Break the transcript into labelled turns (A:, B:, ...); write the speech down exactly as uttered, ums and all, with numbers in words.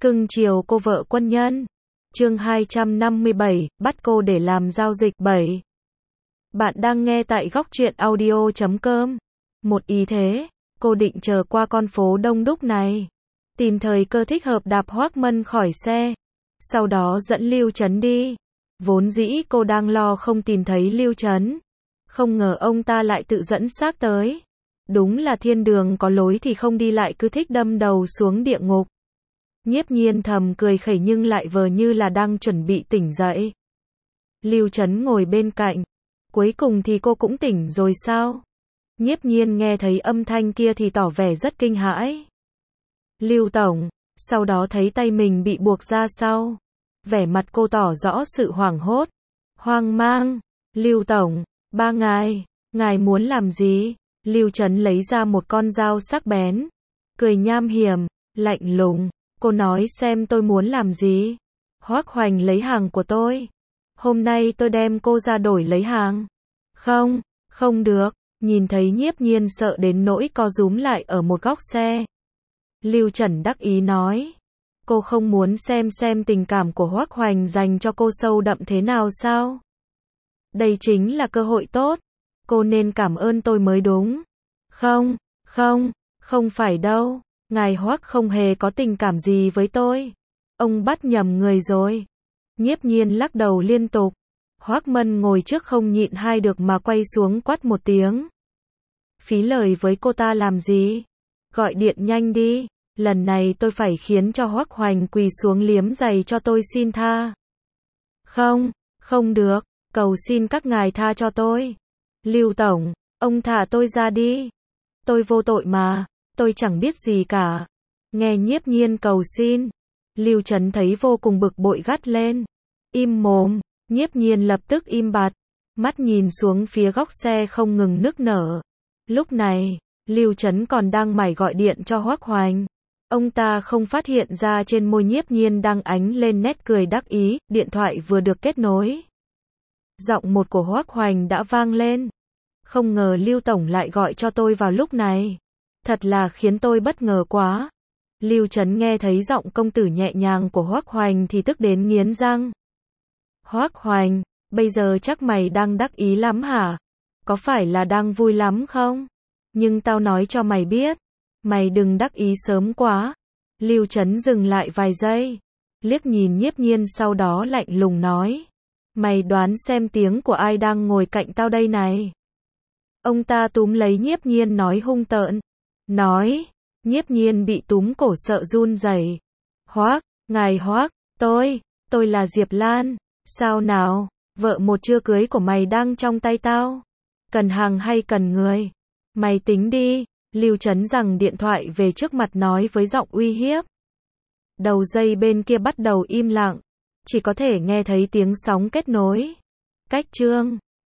A: Cưng chiều cô vợ quân nhân. Chương hai trăm năm mươi bảy, bắt cô để làm giao dịch. bảy. Bạn đang nghe tại góc truyện audio chấm com. Một ý thế, cô định chờ qua con phố đông đúc này, tìm thời cơ thích hợp đạp Hoác Mân khỏi xe, sau đó dẫn Lưu Trấn đi. Vốn dĩ cô đang lo không tìm thấy Lưu Trấn, không ngờ ông ta lại tự dẫn xác tới. Đúng là thiên đường có lối thì không đi, lại cứ thích đâm đầu xuống địa ngục. Nhiếp Nhiên thầm cười khẩy nhưng lại vờ như là đang chuẩn bị tỉnh dậy. Lưu Trấn ngồi bên cạnh. Cuối cùng thì cô cũng tỉnh rồi sao? Nhiếp Nhiên nghe thấy âm thanh kia thì tỏ vẻ rất kinh hãi. Lưu Tổng, sau đó thấy tay mình bị buộc ra sau. Vẻ mặt cô tỏ rõ sự hoảng hốt, hoang mang. Lưu Tổng, ba ngài, ngài muốn làm gì? Lưu Trấn lấy ra một con dao sắc bén, cười nham hiểm, lạnh lùng. Cô nói xem tôi muốn làm gì? Hoác Hoành lấy hàng của tôi. Hôm nay tôi đem cô ra đổi lấy hàng. Không, không được. Nhìn thấy Nhiếp Nhiên sợ đến nỗi co rúm lại ở một góc xe, Lưu Trấn đắc ý nói. Cô không muốn xem xem tình cảm của Hoác Hoành dành cho cô sâu đậm thế nào sao? Đây chính là cơ hội tốt. Cô nên cảm ơn tôi mới đúng. Không, không, không phải đâu. Ngài Hoác không hề có tình cảm gì với tôi. Ông bắt nhầm người rồi. Nhiếp Nhiên lắc đầu liên tục. Hoác Mân ngồi trước không nhịn hai được mà quay xuống quát một tiếng. Phí lời với cô ta làm gì? Gọi điện nhanh đi. Lần này tôi phải khiến cho Hoác Hoành quỳ xuống liếm giày cho tôi xin tha. Không, không được. Cầu xin các ngài tha cho tôi. Lưu Tổng, ông thả tôi ra đi. Tôi vô tội mà. Tôi chẳng biết gì cả. Nghe Nhiếp Nhiên cầu xin, Lưu Trấn thấy vô cùng bực bội gắt lên. Im mồm. Nhiếp Nhiên lập tức im bặt, mắt nhìn xuống phía góc xe không ngừng nức nở. Lúc này, Lưu Trấn còn đang mải gọi điện cho Hoác Hoành. Ông ta không phát hiện ra trên môi Nhiếp Nhiên đang ánh lên nét cười đắc ý. Điện thoại vừa được kết nối, giọng một của Hoác Hoành đã vang lên. Không ngờ Lưu Tổng lại gọi cho tôi vào lúc này. Thật là khiến tôi bất ngờ quá. Lưu Trấn nghe thấy giọng công tử nhẹ nhàng của Hoác Hoành thì tức đến nghiến răng. Hoác Hoành, bây giờ chắc mày đang đắc ý lắm hả? Có phải là đang vui lắm không? Nhưng tao nói cho mày biết, mày đừng đắc ý sớm quá. Lưu Trấn dừng lại vài giây, liếc nhìn Nhiếp Nhiên sau đó lạnh lùng nói. Mày đoán xem tiếng của ai đang ngồi cạnh tao đây này? Ông ta túm lấy Nhiếp Nhiên nói hung tợn. Nói, Nhiếp Nhiên bị túm cổ sợ run rẩy. Hoác, ngài Hoác, tôi, tôi là Diệp Lan. Sao nào, vợ một chưa cưới của mày đang trong tay tao. Cần hàng hay cần người? Mày tính đi. Lưu Trấn giằng điện thoại về trước mặt nói với giọng uy hiếp. Đầu dây bên kia bắt đầu im lặng, chỉ có thể nghe thấy tiếng sóng kết nối. Cách chương